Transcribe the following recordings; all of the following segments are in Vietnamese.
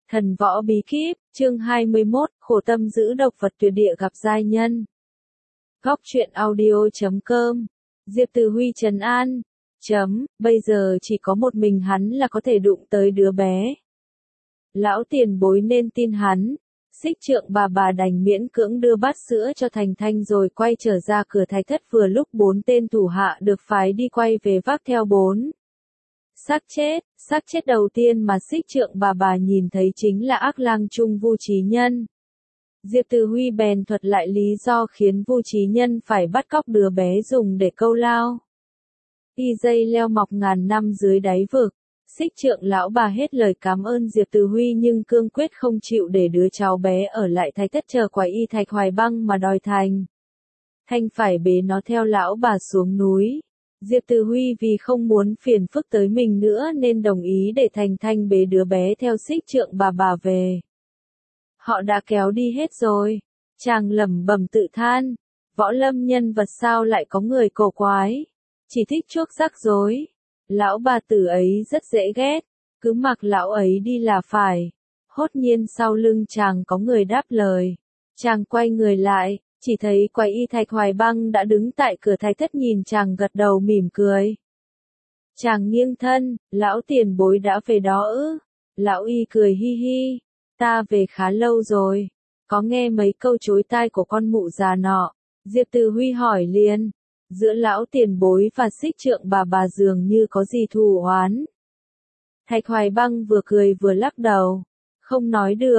Thần võ bí kíp, chương 21, khổ tâm giữ độc vật tuyệt địa gặp giai nhân. Góc truyện audio.com, Diệp Từ Huy trấn an. Bây giờ chỉ có một mình hắn là có thể đụng tới đứa bé. Lão tiền bối nên tin hắn. Xích Trượng bà đành miễn cưỡng đưa bát sữa cho Thành Thanh rồi quay trở ra cửa Thái Thất, vừa lúc 4 tên thủ hạ được phái đi quay về vác theo 4 xác chết đầu tiên mà Xích Trượng bà nhìn thấy chính là Ác Lang Trung Vu Chí Nhân. Diệp Từ Huy bèn thuật lại lý do khiến Vu Chí Nhân phải bắt cóc đứa bé dùng để câu lao. Y dây leo mọc ngàn năm dưới đáy vực. Xích Trượng lão bà hết lời cảm ơn Diệp Từ Huy nhưng cương quyết không chịu để đứa cháu bé ở lại Thái Thất chờ Quái Y Thạch Hoài Băng mà đòi Thành Thanh phải bế nó theo lão bà xuống núi. Diệp Từ Huy vì không muốn phiền phức tới mình nữa nên đồng ý để Thành Thanh bế đứa bé theo Xích Trượng bà về. Họ đã kéo đi hết rồi. Chàng lẩm bẩm tự than, võ lâm nhân vật sao lại có người cổ quái, chỉ thích chuốc rắc rối. Lão bà tử ấy rất dễ ghét, cứ mặc lão ấy đi là phải. Hốt nhiên sau lưng chàng có người đáp lời. Chàng quay người lại, chỉ thấy Quái Y Thạch Hoài Băng đã đứng tại cửa Thái Thất nhìn chàng gật đầu mỉm cười. Chàng nghiêng thân, lão tiền bối đã về đó ư? Lão Y cười hi hi, ta về khá lâu rồi, có nghe mấy câu chối tai của con mụ già nọ. Diệp Từ Huy hỏi liền, giữa lão tiền bối và Xích Trượng bà dường như có gì thù oán. Thạch Hoài Băng vừa cười vừa lắc đầu, không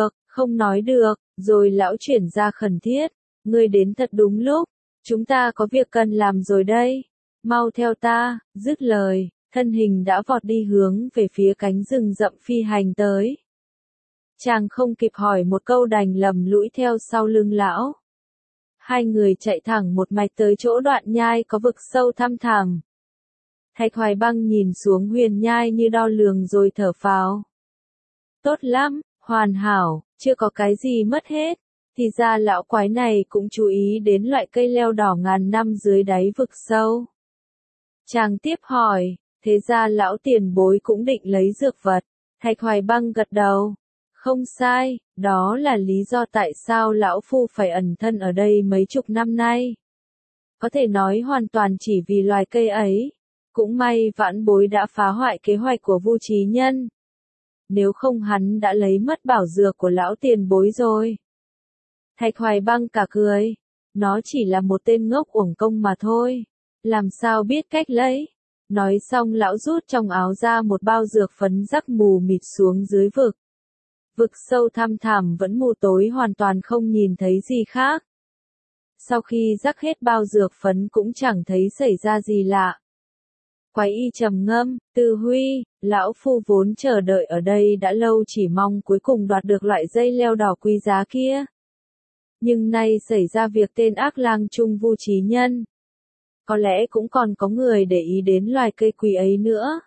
nói được, rồi lão chuyển ra khẩn thiết. Ngươi đến thật đúng lúc, chúng ta có việc cần làm rồi đây, mau theo ta. Dứt lời, thân hình đã vọt đi hướng về phía cánh rừng rậm phi hành tới. Chàng không kịp hỏi một câu đành lầm lũi theo sau lưng lão. Hai người chạy thẳng một mạch tới chỗ đoạn nhai có vực sâu thăm thẳm. Thạch Hoài Băng nhìn xuống huyền nhai như đo lường rồi thở phào. Tốt lắm, hoàn hảo, chưa có cái gì mất hết. Thì ra lão quái này cũng chú ý đến loại cây leo đỏ ngàn năm dưới đáy vực sâu. Chàng tiếp hỏi, thế ra lão tiền bối cũng định lấy dược vật. Thạch Hoài Băng gật đầu. Không sai, đó là lý do tại sao lão phu phải ẩn thân ở đây mấy chục năm nay. Có thể nói hoàn toàn chỉ vì loài cây ấy. Cũng may vãn bối đã phá hoại kế hoạch của Vu Chí Nhân. Nếu không hắn đã lấy mất bảo dược của lão tiền bối rồi. Thạch Hoài Băng cả cười, nó chỉ là một tên ngốc uổng công mà thôi, làm sao biết cách lấy. Nói xong lão rút trong áo ra một bao dược phấn rắc mù mịt xuống dưới vực. Vực sâu thăm thẳm vẫn mù tối hoàn toàn không nhìn thấy gì khác. Sau khi rắc hết bao dược phấn cũng chẳng thấy xảy ra gì lạ. Quái Y trầm ngâm, Từ Huy, lão phu vốn chờ đợi ở đây đã lâu chỉ mong cuối cùng đoạt được loại dây leo đỏ quý giá kia. Nhưng nay xảy ra việc tên Ác Lang Trung Vu Chí Nhân. Có lẽ cũng còn có người để ý đến loài cây quý ấy nữa.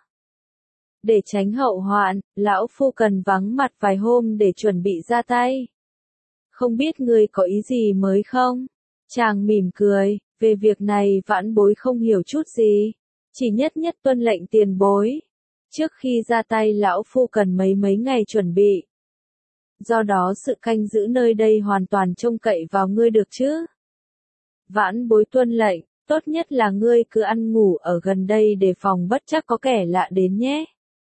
Để tránh hậu hoạn, lão phu cần vắng mặt vài hôm để chuẩn bị ra tay. Không biết ngươi có ý gì mới không? Chàng mỉm cười, về việc này vãn bối không hiểu chút gì. Chỉ nhất tuân lệnh tiền bối. Trước khi ra tay lão phu cần mấy ngày chuẩn bị. Do đó sự canh giữ nơi đây hoàn toàn trông cậy vào ngươi được chứ. Vãn bối tuân lệnh, tốt nhất là ngươi cứ ăn ngủ ở gần đây để phòng bất chắc có kẻ lạ đến nhé.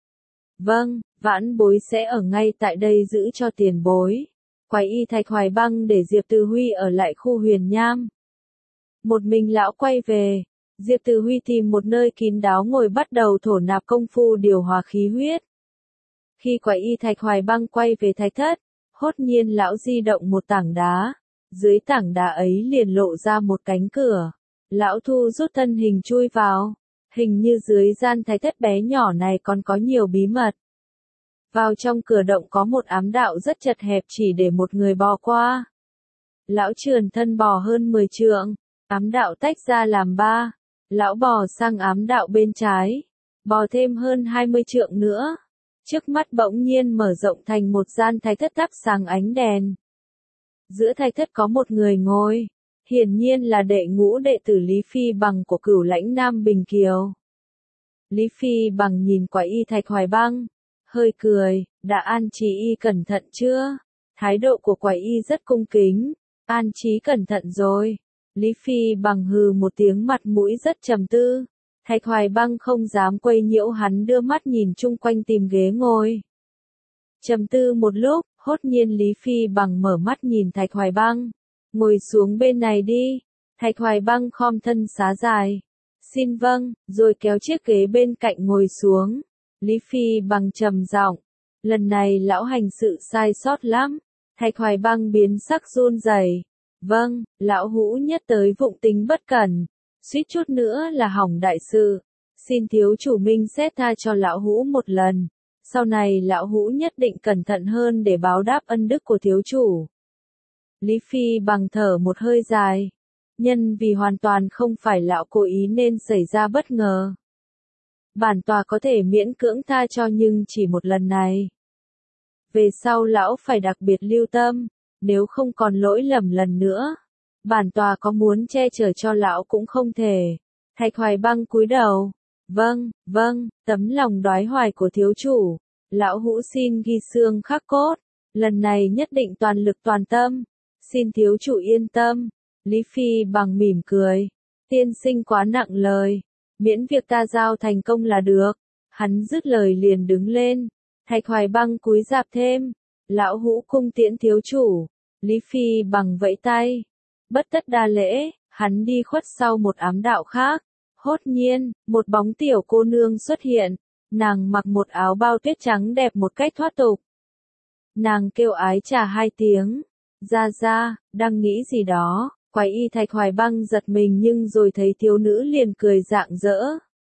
Vâng, vãn bối sẽ ở ngay tại đây giữ cho tiền bối. Quái Y Thạch Hoài Băng để Diệp Từ Huy ở lại khu huyền nham. Một mình lão quay về, Diệp Từ Huy tìm một nơi kín đáo ngồi bắt đầu thổ nạp công phu điều hòa khí huyết. Khi Quái Y Thạch Hoài Băng quay về Thái Thất, hốt nhiên lão di động một tảng đá. Dưới tảng đá ấy liền lộ ra một cánh cửa. Lão thu rút thân hình chui vào. Hình như dưới gian Thái Thất bé nhỏ này còn có nhiều bí mật. Vào trong cửa động có một ám đạo rất chật hẹp chỉ để một người bò qua. Lão trườn thân bò hơn 10 trượng. Ám đạo tách ra làm 3. Lão bò sang ám đạo bên trái. Bò thêm hơn 20 trượng nữa. Trước mắt bỗng nhiên mở rộng thành một gian Thái Thất thắp sáng ánh đèn. Giữa Thái Thất có một người ngồi, hiển nhiên là đệ ngũ đệ tử Lý Phi Bằng của Cửu Lãnh Nam Bình Kiều. Lý Phi Bằng nhìn Quái Y Thạch Hoài Băng, hơi cười, đã an trí y cẩn thận chưa? Thái độ của quái y rất cung kính, an trí cẩn thận rồi. Lý Phi bằng hừ một tiếng, mặt mũi rất trầm tư. Thạch Hoài Băng không dám quấy nhiễu hắn, đưa mắt nhìn chung quanh tìm ghế ngồi. Trầm tư một lúc, hốt nhiên Lý Phi bằng mở mắt nhìn Thạch Hoài Băng. Ngồi xuống bên này đi. Thạch Hoài Băng khom thân xá dài. Xin vâng, rồi kéo chiếc ghế bên cạnh ngồi xuống. Lý Phi bằng trầm giọng. Lần này lão hành sự sai sót lắm. Thạch Hoài Băng biến sắc run rẩy. Vâng, lão hũ nhất tới vụng tính bất cẩn. Suýt chút nữa là hỏng đại sự. Xin thiếu chủ minh xét tha cho lão hũ một lần. Sau này lão hũ nhất định cẩn thận hơn để báo đáp ân đức của thiếu chủ. Lý Phi bằng thở một hơi dài. Nhân vì hoàn toàn không phải lão cố ý nên xảy ra bất ngờ. Bản tòa có thể miễn cưỡng tha cho, nhưng chỉ một lần này. Về sau lão phải đặc biệt lưu tâm, nếu không còn lỗi lầm lần nữa. Bản tòa có muốn che chở cho lão cũng không thể. Thạch Hoài Băng cúi đầu. Vâng, vâng, tấm lòng đói hoài của thiếu chủ. Lão hũ xin ghi xương khắc cốt. Lần này nhất định toàn lực toàn tâm. Xin thiếu chủ yên tâm. Lý Phi bằng mỉm cười. Tiên sinh quá nặng lời. Miễn việc ta giao thành công là được. Hắn dứt lời liền đứng lên. Thạch Hoài Băng cúi rạp thêm. Lão hũ cung tiễn thiếu chủ. Lý Phi bằng vẫy tay. Bất tất đa lễ, hắn đi khuất sau một ám đạo khác. Hốt nhiên, một bóng tiểu cô nương xuất hiện. Nàng mặc một áo bao tuyết trắng đẹp một cách thoát tục. Nàng kêu ái trà hai tiếng. Ra, đang nghĩ gì đó. Quái y Thạch Hoài Băng giật mình, nhưng rồi thấy thiếu nữ liền cười rạng rỡ.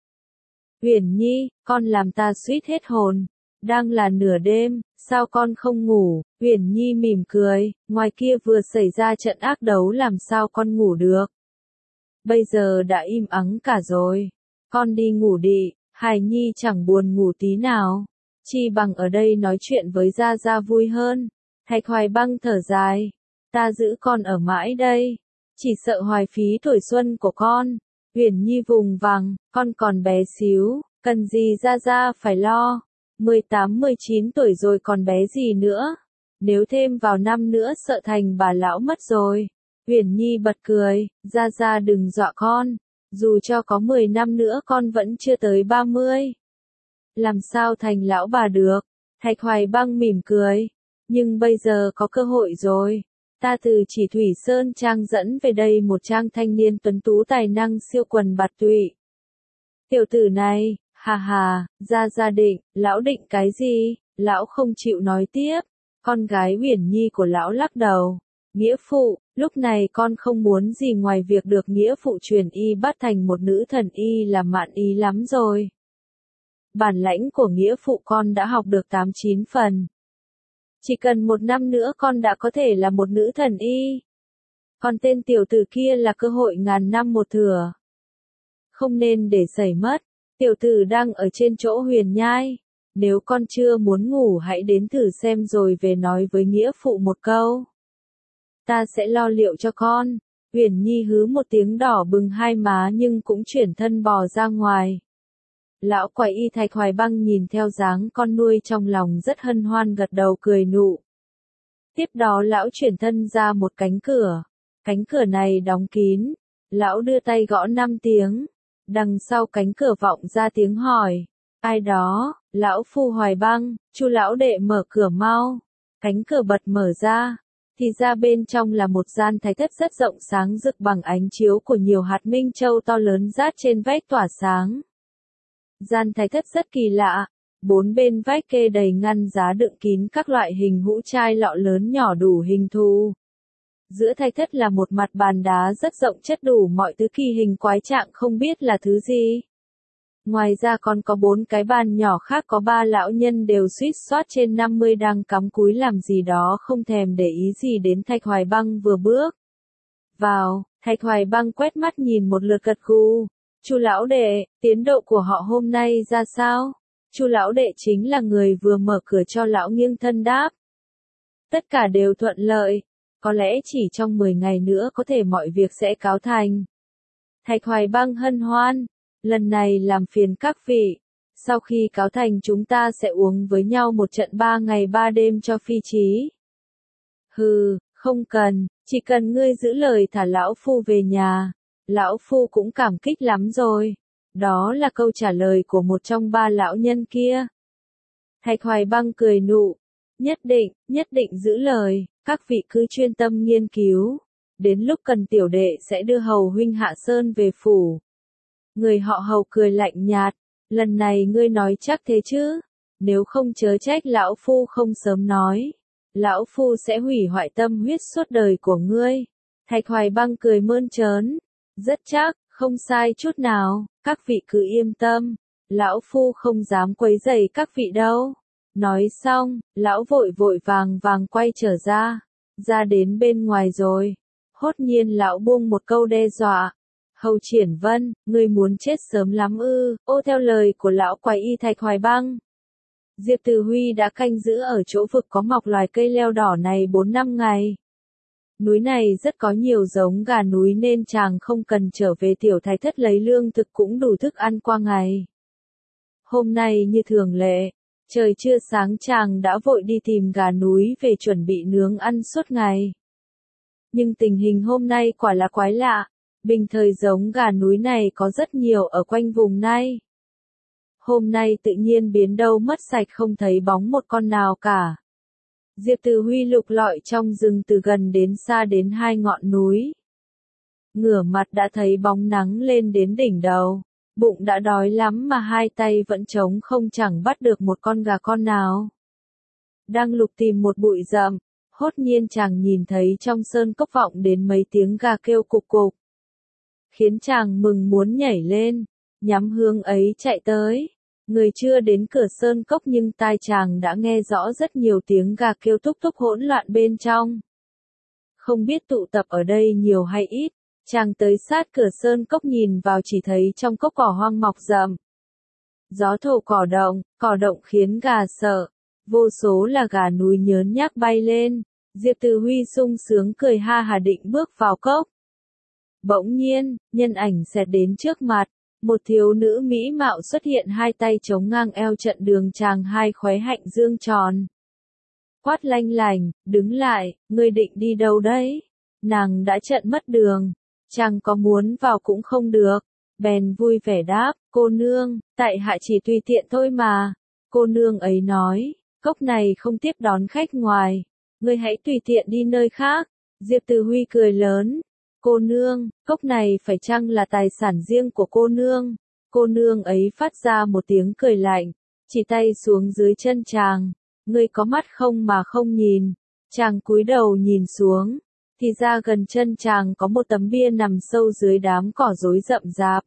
Uyển Nhi, con làm ta suýt hết hồn. Đang là nửa đêm, sao con không ngủ? Uyển Nhi mỉm cười, ngoài kia vừa xảy ra trận ác đấu, làm sao con ngủ được? Bây giờ đã im ắng cả rồi. Con đi ngủ đi, Hài Nhi chẳng buồn ngủ tí nào. Chi bằng ở đây nói chuyện với Gia Gia vui hơn. Thạch Hoài Băng thở dài. Ta giữ con ở mãi đây. Chỉ sợ hoài phí tuổi xuân của con. Uyển Nhi vùng vằng, con còn bé xíu, cần gì Gia Gia phải lo. 18-19 tuổi rồi còn bé gì nữa. Nếu thêm vào năm nữa sợ thành bà lão mất rồi. Uyển Nhi bật cười, Gia Gia đừng dọa con. Dù cho có 10 năm nữa con vẫn chưa tới 30. Làm sao thành lão bà được? Thạch Hoài Băng mỉm cười. Nhưng bây giờ có cơ hội rồi. Ta từ Chỉ Thủy Sơn Trang dẫn về đây một trang thanh niên tuấn tú tài năng siêu quần bạt tụy. Tiểu tử này, hà, Gia định, lão định cái gì? Lão không chịu nói tiếp. Con gái Uyển Nhi của lão lắc đầu. Nghĩa phụ, lúc này con không muốn gì ngoài việc được nghĩa phụ truyền y bắt thành một nữ thần y là mạn ý lắm rồi. Bản lãnh của nghĩa phụ con đã học được 8-9 phần. Chỉ cần 1 năm nữa con đã có thể là một nữ thần y. Còn tên tiểu tử kia là cơ hội ngàn năm một thửa. Không nên để xảy mất. Tiểu tử đang ở trên chỗ Huyền Nhai. Nếu con chưa muốn ngủ hãy đến thử xem rồi về nói với nghĩa phụ một câu. Ta sẽ lo liệu cho con. Uyển Nhi hứ một tiếng, đỏ bừng hai má nhưng cũng chuyển thân bò ra ngoài. Lão quái y Thạch Hoài Băng nhìn theo dáng con nuôi trong lòng rất hân hoan, gật đầu cười nụ. Tiếp đó lão chuyển thân ra một cánh cửa. Cánh cửa này đóng kín. Lão đưa tay gõ 5 tiếng. Đằng sau cánh cửa vọng ra tiếng hỏi. Ai đó? Lão phu Hoài Băng, Chu lão đệ mở cửa mau. Cánh cửa bật mở ra. Thì ra bên trong là một gian thái thất rất rộng sáng rực bằng ánh chiếu của nhiều hạt minh châu to lớn rát trên vách tỏa sáng. Gian thái thất rất kỳ lạ. 4 bên vách kê đầy ngăn giá đựng kín các loại hình hũ chai lọ lớn nhỏ đủ hình thù. Giữa thái thất là một mặt bàn đá rất rộng chất đủ mọi thứ kỳ hình quái trạng không biết là thứ gì. Ngoài ra còn có 4 cái bàn nhỏ khác, có 3 lão nhân đều suýt soát trên 50 đang cắm cúi làm gì đó không thèm để ý gì đến Thạch Hoài Băng vừa bước vào. Thạch Hoài Băng quét mắt nhìn một lượt gật gù. Chu lão đệ, tiến độ của họ hôm nay ra sao? Chu lão đệ chính là người vừa mở cửa cho lão nghiêng thân đáp. Tất cả đều thuận lợi. Có lẽ chỉ trong 10 ngày nữa có thể mọi việc sẽ cáo thành. Thạch Hoài Băng hân hoan. Lần này làm phiền các vị. Sau khi cáo thành chúng ta sẽ uống với nhau một trận 3 ngày 3 đêm cho phi chí. Hừ, không cần, chỉ cần ngươi giữ lời thả lão phu về nhà, lão phu cũng cảm kích lắm rồi. Đó là câu trả lời của một trong ba lão nhân kia. Thạch Hoài Băng cười nụ. Nhất định giữ lời, các vị cứ chuyên tâm nghiên cứu. Đến lúc cần tiểu đệ sẽ đưa hầu huynh hạ sơn về phủ. Người họ Hầu cười lạnh nhạt. Lần này ngươi nói chắc thế chứ? Nếu không chớ trách lão phu không sớm nói. Lão phu sẽ hủy hoại tâm huyết suốt đời của ngươi. Thạch Hoài Băng cười mơn trớn. Rất chắc, không sai chút nào, các vị cứ yên tâm. Lão phu không dám quấy rầy các vị đâu. Nói xong, lão vội vàng quay trở ra. Ra đến bên ngoài rồi. Hốt nhiên lão buông một câu đe dọa. Hầu Triển Vân, ngươi muốn chết sớm lắm ư? Ô, theo lời của lão quái y Thạch Hoài Băng. Diệp Từ Huy đã canh giữ ở chỗ vực có mọc loài cây leo đỏ này 4-5 ngày. Núi này rất có nhiều giống gà núi nên chàng không cần trở về tiểu thái thất lấy lương thực cũng đủ thức ăn qua ngày. Hôm nay như thường lệ, trời chưa sáng chàng đã vội đi tìm gà núi về chuẩn bị nướng ăn suốt ngày. Nhưng tình hình hôm nay quả là quái lạ, bình thời giống gà núi này có rất nhiều ở quanh vùng này. Hôm nay tự nhiên biến đâu mất sạch không thấy bóng một con nào cả. Diệp Từ Huy lục lọi trong rừng từ gần đến xa đến hai ngọn núi. Ngửa mặt đã thấy bóng nắng lên đến đỉnh đầu. Bụng đã đói lắm mà hai tay vẫn trống không chẳng bắt được một con gà con nào. Đang lục tìm một bụi rậm, hốt nhiên chàng nhìn thấy trong sơn cốc vọng đến mấy tiếng gà kêu cục cục. Khiến chàng mừng muốn nhảy lên, nhắm hướng ấy chạy tới. Người chưa đến cửa sơn cốc nhưng tai chàng đã nghe rõ rất nhiều tiếng gà kêu thúc thúc hỗn loạn bên trong. Không biết tụ tập ở đây nhiều hay ít, chàng tới sát cửa sơn cốc nhìn vào chỉ thấy trong cốc cỏ hoang mọc rậm. Gió thổi cỏ động khiến gà sợ, vô số là gà núi nhớn nhác bay lên. Diệp Từ Huy sung sướng cười ha hà định bước vào cốc. Bỗng nhiên, nhân ảnh xẹt đến trước mặt. Một thiếu nữ mỹ mạo xuất hiện hai tay chống ngang eo trận đường chàng hai khóe hạnh dương tròn. Quát lanh lành, đứng lại, ngươi định đi đâu đấy? Nàng đã trận mất đường, chàng có muốn vào cũng không được. Bèn vui vẻ đáp, cô nương, tại hạ chỉ tùy tiện thôi mà. Cô nương ấy nói, cốc này không tiếp đón khách ngoài, ngươi hãy tùy tiện đi nơi khác. Diệp Từ Huy cười lớn. Cô nương, cốc này phải chăng là tài sản riêng của cô nương? Cô nương ấy phát ra một tiếng cười lạnh, chỉ tay xuống dưới chân chàng. Ngươi có mắt không mà không nhìn. Chàng cúi đầu nhìn xuống, thì ra gần chân chàng có một tấm bia nằm sâu dưới đám cỏ rối rậm rạp.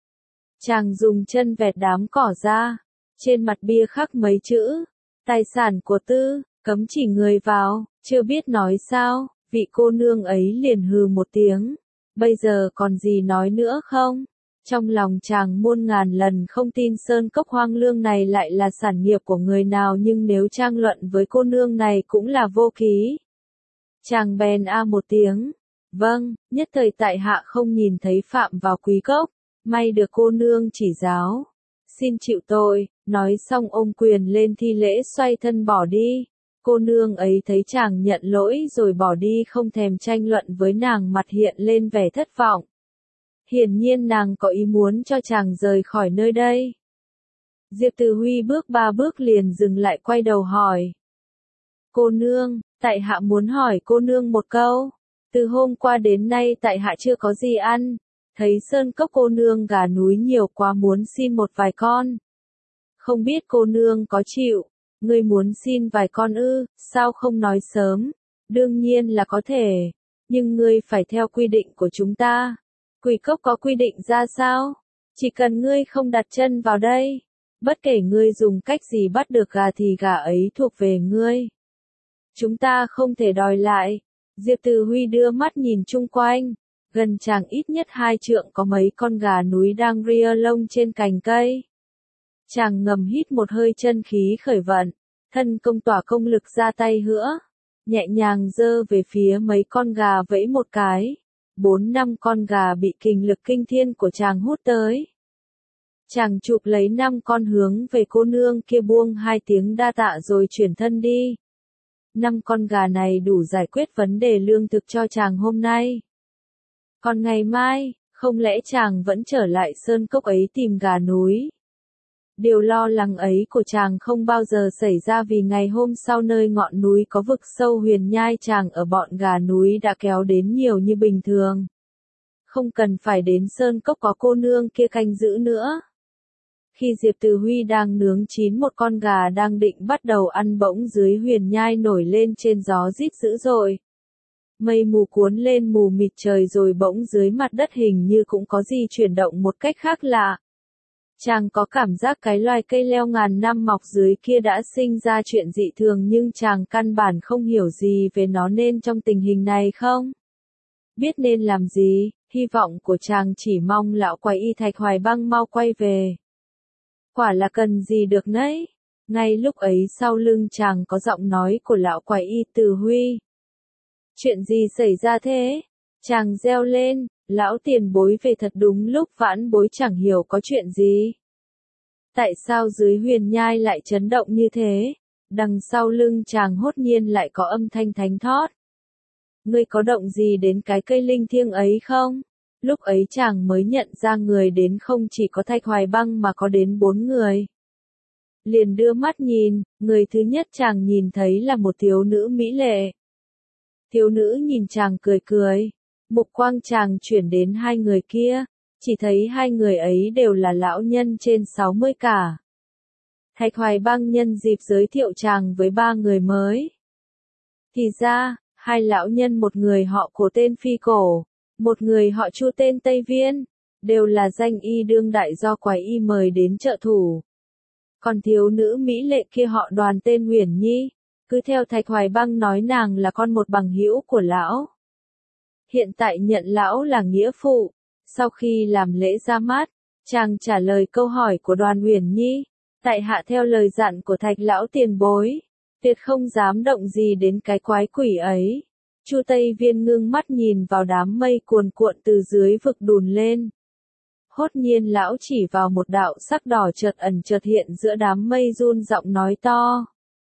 Chàng dùng chân vẹt đám cỏ ra, trên mặt bia khắc mấy chữ, tài sản của tư, cấm chỉ người vào, chưa biết nói sao. Vị cô nương ấy liền hừ một tiếng. Bây giờ còn gì nói nữa không? Trong lòng chàng muôn ngàn lần không tin sơn cốc hoang lương này lại là sản nghiệp của người nào, nhưng nếu trang luận với cô nương này cũng là vô ký. Chàng bèn a một tiếng. Vâng, nhất thời tại hạ không nhìn thấy phạm vào quý cốc. May được cô nương chỉ giáo. Xin chịu tội. Nói xong ôm quyền lên thi lễ xoay thân bỏ đi. Cô nương ấy thấy chàng nhận lỗi rồi bỏ đi không thèm tranh luận với nàng, mặt hiện lên vẻ thất vọng. Hiển nhiên nàng có ý muốn cho chàng rời khỏi nơi đây. Diệp Từ Huy bước 3 bước liền dừng lại quay đầu hỏi. Cô nương, tại hạ muốn hỏi cô nương một câu. Từ hôm qua đến nay tại hạ chưa có gì ăn. Thấy sơn cốc cô nương gà núi nhiều quá muốn xin một vài con. Không biết cô nương có chịu. Ngươi muốn xin vài con ư, sao không nói sớm? Đương nhiên là có thể, nhưng ngươi phải theo quy định của chúng ta. Quỷ cốc có quy định ra sao? Chỉ cần ngươi không đặt chân vào đây, bất kể ngươi dùng cách gì bắt được gà thì gà ấy thuộc về ngươi. Chúng ta không thể đòi lại. Diệp Từ Huy đưa mắt nhìn chung quanh, gần chàng ít nhất 2 trượng có mấy con gà núi đang ria lông trên cành cây. Chàng ngầm hít một hơi chân khí khởi vận, thân công tỏa công lực ra tay hữa, nhẹ nhàng giơ về phía mấy con gà vẫy một cái. 4-5 con gà bị kình lực kinh thiên của chàng hút tới. Chàng chụp lấy 5 con hướng về cô nương kia buông 2 tiếng đa tạ rồi chuyển thân đi. 5 con gà này đủ giải quyết vấn đề lương thực cho chàng hôm nay. Còn ngày mai, không lẽ chàng vẫn trở lại sơn cốc ấy tìm gà núi? Điều lo lắng ấy của chàng không bao giờ xảy ra vì ngày hôm sau nơi ngọn núi có vực sâu huyền nhai chàng ở bọn gà núi đã kéo đến nhiều như bình thường. Không cần phải đến sơn cốc có cô nương kia canh giữ nữa. Khi Diệp Từ Huy đang nướng chín một con gà đang định bắt đầu ăn bỗng dưới huyền nhai nổi lên trên gió rít dữ dội. Mây mù cuốn lên mù mịt trời rồi bỗng dưới mặt đất hình như cũng có gì chuyển động một cách khác lạ. Chàng có cảm giác cái loài cây leo ngàn năm mọc dưới kia đã sinh ra chuyện dị thường nhưng chàng căn bản không hiểu gì về nó nên trong tình hình này không biết nên làm gì, hy vọng của chàng chỉ mong lão quái y Thạch Hoài Băng mau quay về. Quả là cần gì được nấy. Ngay lúc ấy sau lưng chàng có giọng nói của lão quái y Từ Huy. Chuyện gì xảy ra thế? Chàng reo lên, lão tiền bối về thật đúng lúc vãn bối chẳng hiểu có chuyện gì. Tại sao dưới huyền nhai lại chấn động như thế? Đằng sau lưng chàng hốt nhiên lại có âm thanh thánh thót. Ngươi có động gì đến cái cây linh thiêng ấy không? Lúc ấy chàng mới nhận ra người đến không chỉ có Thạch Hoài Băng mà có đến 4 người. Liền đưa mắt nhìn, người thứ nhất chàng nhìn thấy là một thiếu nữ mỹ lệ. Thiếu nữ nhìn chàng cười cười, mục quang chàng chuyển đến 2 người kia, chỉ thấy 2 người ấy đều là lão nhân trên 60 cả. Thạch Hoài Băng nhân dịp giới thiệu chàng với 3 người mới. Thì ra, 2 lão nhân một người họ Cổ tên Phi Cổ, một người họ Chu tên Tây Viên, đều là danh y đương đại do quái y mời đến trợ thủ. Còn thiếu nữ mỹ lệ kia họ Đoàn tên Huyền Nhi, cứ theo Thạch Hoài Băng nói nàng là con một bằng hữu của lão. Hiện tại nhận lão là nghĩa phụ. Sau khi làm lễ ra mắt, chàng trả lời câu hỏi của Đoàn Huyền Nhi, tại hạ theo lời dặn của Thạch lão tiền bối, tuyệt không dám động gì đến cái quái quỷ ấy. Chu Tây Viên ngưng mắt nhìn vào đám mây cuồn cuộn từ dưới vực đùn lên. Hốt nhiên lão chỉ vào một đạo sắc đỏ chợt ẩn chợt hiện giữa đám mây run giọng nói to.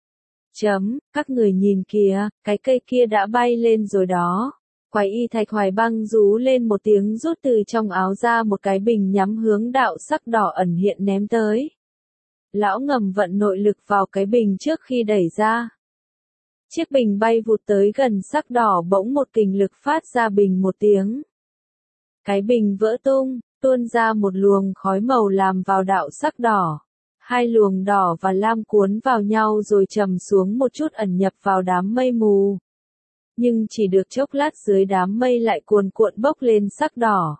Các người nhìn kìa, cái cây kia đã bay lên rồi đó. Quái y Thạch Hoài Băng rú lên một tiếng rút từ trong áo ra một cái bình nhắm hướng đạo sắc đỏ ẩn hiện ném tới. Lão ngầm vận nội lực vào cái bình trước khi đẩy ra. Chiếc bình bay vụt tới gần sắc đỏ bỗng một kình lực phát ra bình một tiếng. Cái bình vỡ tung, tuôn ra một luồng khói màu làm vào đạo sắc đỏ. 2 luồng đỏ và lam cuốn vào nhau rồi trầm xuống một chút ẩn nhập vào đám mây mù. Nhưng chỉ được chốc lát dưới đám mây lại cuồn cuộn bốc lên sắc đỏ.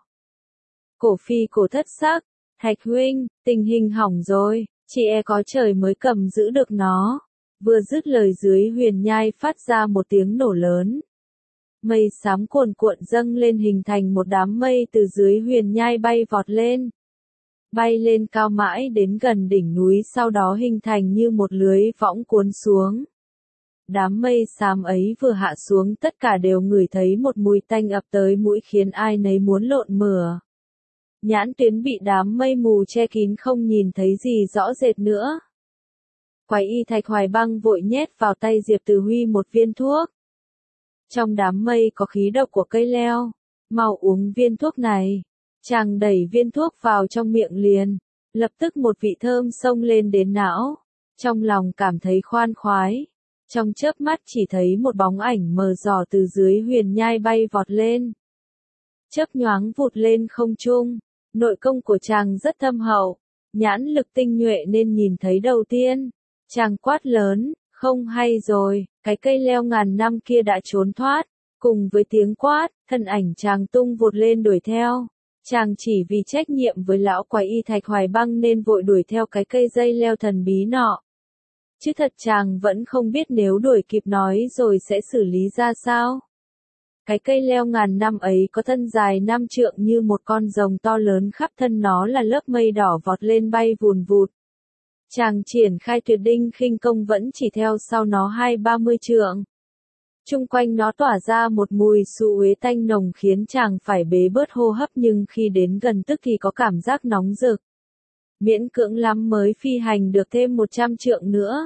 Cổ Phi Cổ thất sắc, Thạch huynh, tình hình hỏng rồi, chị e có trời mới cầm giữ được nó. Vừa dứt lời dưới huyền nhai phát ra một tiếng nổ lớn. Mây xám cuồn cuộn dâng lên hình thành một đám mây từ dưới huyền nhai bay vọt lên. Bay lên cao mãi đến gần đỉnh núi sau đó hình thành như một lưới võng cuốn xuống. Đám mây xám ấy vừa hạ xuống tất cả đều ngửi thấy một mùi tanh ập tới mũi khiến ai nấy muốn lộn mửa. Nhãn tuyến bị đám mây mù che kín không nhìn thấy gì rõ rệt nữa. Quái y Thạch Hoài Băng vội nhét vào tay Diệp Từ Huy một viên thuốc. Trong đám mây có khí độc của cây leo, mau uống viên thuốc này. Chàng đẩy viên thuốc vào trong miệng liền, lập tức một vị thơm xông lên đến não. Trong lòng cảm thấy khoan khoái. Trong chớp mắt chỉ thấy một bóng ảnh mờ dò từ dưới huyền nhai bay vọt lên. Chớp nhoáng vụt lên không trung, nội công của chàng rất thâm hậu, nhãn lực tinh nhuệ nên nhìn thấy đầu tiên. Chàng quát lớn, không hay rồi, cái cây leo ngàn năm kia đã trốn thoát. Cùng với tiếng quát, thân ảnh chàng tung vụt lên đuổi theo. Chàng chỉ vì trách nhiệm với lão quái y Thạch Hoài Băng nên vội đuổi theo cái cây dây leo thần bí nọ. Chứ thật chàng vẫn không biết nếu đuổi kịp nói rồi sẽ xử lý ra sao. Cái cây leo ngàn năm ấy có thân dài 5 trượng như một con rồng to lớn, khắp thân nó là lớp mây đỏ vọt lên bay vùn vụt. Chàng triển khai tuyệt đinh khinh công vẫn chỉ theo sau nó 20-30 trượng. Chung quanh nó tỏa ra một mùi xù uế tanh nồng khiến chàng phải bế bớt hô hấp nhưng khi đến gần tức thì có cảm giác nóng rực. miễn cưỡng lắm mới phi hành được thêm 100 trượng nữa.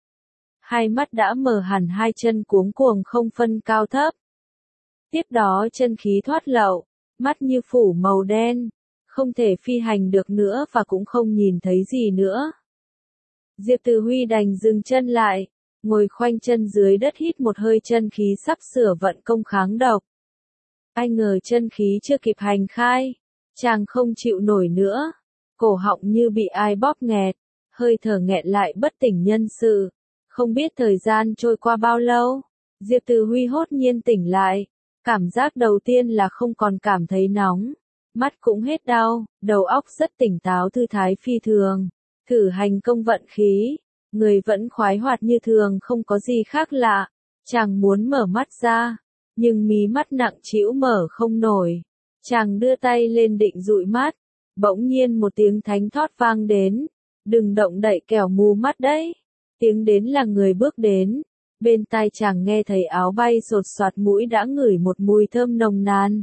Hai mắt đã mở hẳn, hai chân cuống cuồng không phân cao thấp. Tiếp đó chân khí thoát lậu, mắt như phủ màu đen, không thể phi hành được nữa và cũng không nhìn thấy gì nữa. Diệp Từ Huy đành dừng chân lại, ngồi khoanh chân dưới đất hít một hơi chân khí sắp sửa vận công kháng độc. Ai ngờ chân khí chưa kịp hành khai, chàng không chịu nổi nữa, cổ họng như bị ai bóp nghẹt, hơi thở nghẹn lại bất tỉnh nhân sự. Không biết thời gian trôi qua bao lâu, Diệp Từ Huy hốt nhiên tỉnh lại, cảm giác đầu tiên là không còn cảm thấy nóng, mắt cũng hết đau, đầu óc rất tỉnh táo thư thái phi thường. Thử hành công vận khí, người vẫn khoái hoạt như thường, không có gì khác lạ. Chàng muốn mở mắt ra, nhưng mí mắt nặng trĩu mở không nổi. Chàng đưa tay lên định dụi mắt, bỗng nhiên một tiếng thánh thót vang đến, đừng động đậy kẻo mù mắt đấy. Tiếng đến là người bước đến, bên tai chàng nghe thấy áo bay sột soạt, mũi đã ngửi một mùi thơm nồng nàn.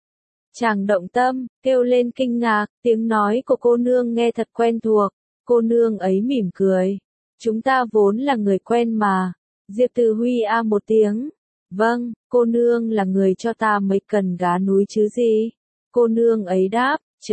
Chàng động tâm, kêu lên kinh ngạc, tiếng nói của cô nương nghe thật quen thuộc. Cô nương ấy mỉm cười, chúng ta vốn là người quen mà. Diệp Từ Huy a một tiếng, vâng, cô nương là người cho ta mấy cần gá núi chứ gì. Cô nương ấy đáp,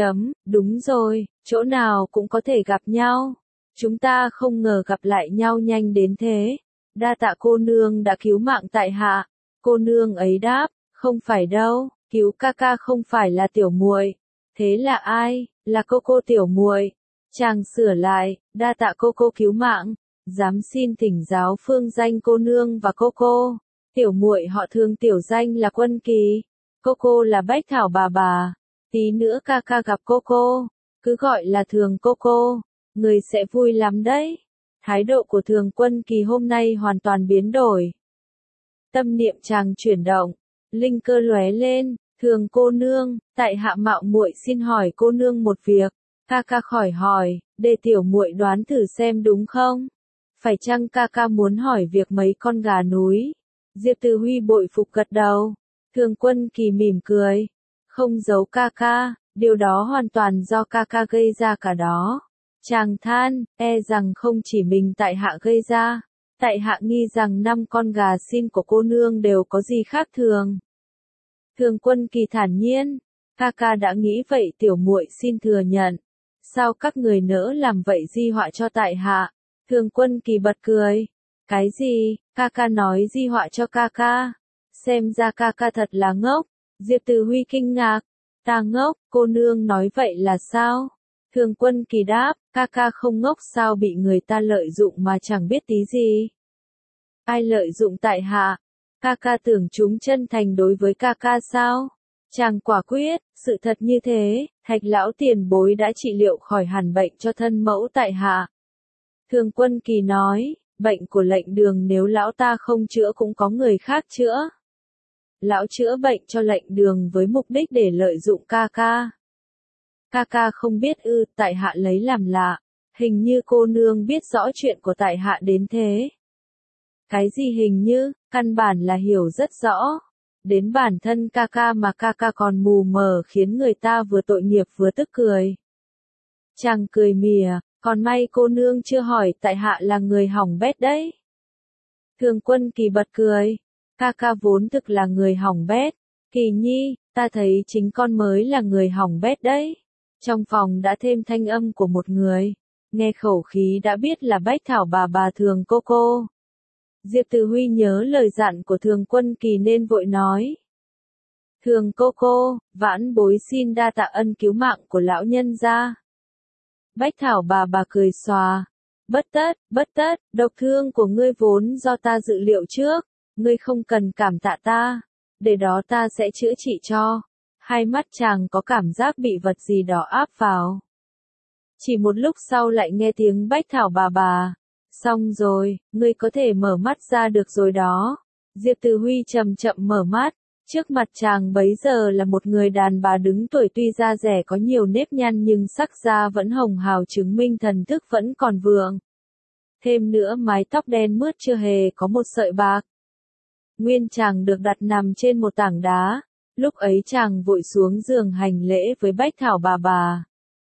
đúng rồi, chỗ nào cũng có thể gặp nhau. Chúng ta không ngờ gặp lại nhau nhanh đến thế. Đa tạ cô nương đã cứu mạng tại hạ. Cô nương ấy đáp, không phải đâu, cứu ca ca không phải là tiểu muội. Thế là ai? Là cô tiểu muội. Chàng sửa lại, đa tạ cô cứu mạng, dám xin thỉnh giáo phương danh cô nương và cô. Tiểu muội họ Thường, tiểu danh là Quân Kỳ, cô là Bách Thảo bà. Tí nữa ca ca gặp cô, cứ gọi là Thường cô, người sẽ vui lắm đấy. Thái độ của Thường Quân Kỳ hôm nay hoàn toàn biến đổi. Tâm niệm chàng chuyển động, linh cơ lóe lên, Thường cô nương, tại hạ mạo muội xin hỏi cô nương một việc. Ca ca khỏi hỏi, để tiểu muội đoán thử xem đúng không? Phải chăng ca ca muốn hỏi việc mấy con gà núi? Diệp Từ Huy bội phục gật đầu. Thường Quân Kỳ mỉm cười, không giấu ca ca, điều đó hoàn toàn do ca ca gây ra cả đó. Chàng than, e rằng không chỉ mình tại hạ gây ra. Tại hạ nghi rằng 5 con gà xin của cô nương đều có gì khác thường. Thường Quân Kỳ thản nhiên, ca ca đã nghĩ vậy tiểu muội xin thừa nhận. Sao các người nỡ làm vậy di họa cho tại hạ? Thường Quân Kỳ bật cười. Cái gì? Ca ca nói di họa cho ca ca. Xem ra ca ca thật là ngốc. Diệp Từ Huy kinh ngạc. Ta ngốc, cô nương nói vậy là sao? Thường Quân Kỳ đáp, ca ca không ngốc sao bị người ta lợi dụng mà chẳng biết tí gì. Ai lợi dụng tại hạ? Ca ca tưởng chúng chân thành đối với ca ca sao? Chàng quả quyết, sự thật như thế, Thạch lão tiền bối đã trị liệu khỏi hẳn bệnh cho thân mẫu tại hạ. Thường Quân Kỳ nói, bệnh của Lệnh Đường nếu lão ta không chữa cũng có người khác chữa. Lão chữa bệnh cho Lệnh Đường với mục đích để lợi dụng ca ca. Ca ca không biết ư? Tại hạ lấy làm lạ, hình như cô nương biết rõ chuyện của tại hạ đến thế. Cái gì hình như, căn bản là hiểu rất rõ. Đến bản thân ca ca mà ca ca còn mù mờ khiến người ta vừa tội nghiệp vừa tức cười. Chàng cười mỉa, còn may cô nương chưa hỏi tại hạ là người hỏng bét đấy. Thường Quân Kỳ bật cười, ca ca vốn thực là người hỏng bét. Kỳ nhi, ta thấy chính con mới là người hỏng bét đấy. Trong phòng đã thêm thanh âm của một người, nghe khẩu khí đã biết là Bách Thảo bà Thường cô. Diệp Từ Huy nhớ lời dặn của Thường Quân Kỳ nên vội nói. Thường cô, vãn bối xin đa tạ ân cứu mạng của lão nhân gia. Bách Thảo bà cười xòa. Bất tất, độc thương của ngươi vốn do ta dự liệu trước, ngươi không cần cảm tạ ta, để đó ta sẽ chữa trị cho. Hai mắt chàng có cảm giác bị vật gì đó áp vào. Chỉ một lúc sau lại nghe tiếng Bách Thảo bà. Xong rồi, ngươi có thể mở mắt ra được rồi đó. Diệp Từ Huy chậm chậm mở mắt, trước mặt chàng bấy giờ là một người đàn bà đứng tuổi, tuy da rẻ có nhiều nếp nhăn nhưng sắc da vẫn hồng hào, chứng minh thần thức vẫn còn vượng. Thêm nữa mái tóc đen mướt chưa hề có một sợi bạc. Nguyên chàng được đặt nằm trên một tảng đá, lúc ấy chàng vội xuống giường hành lễ với Bách Thảo bà.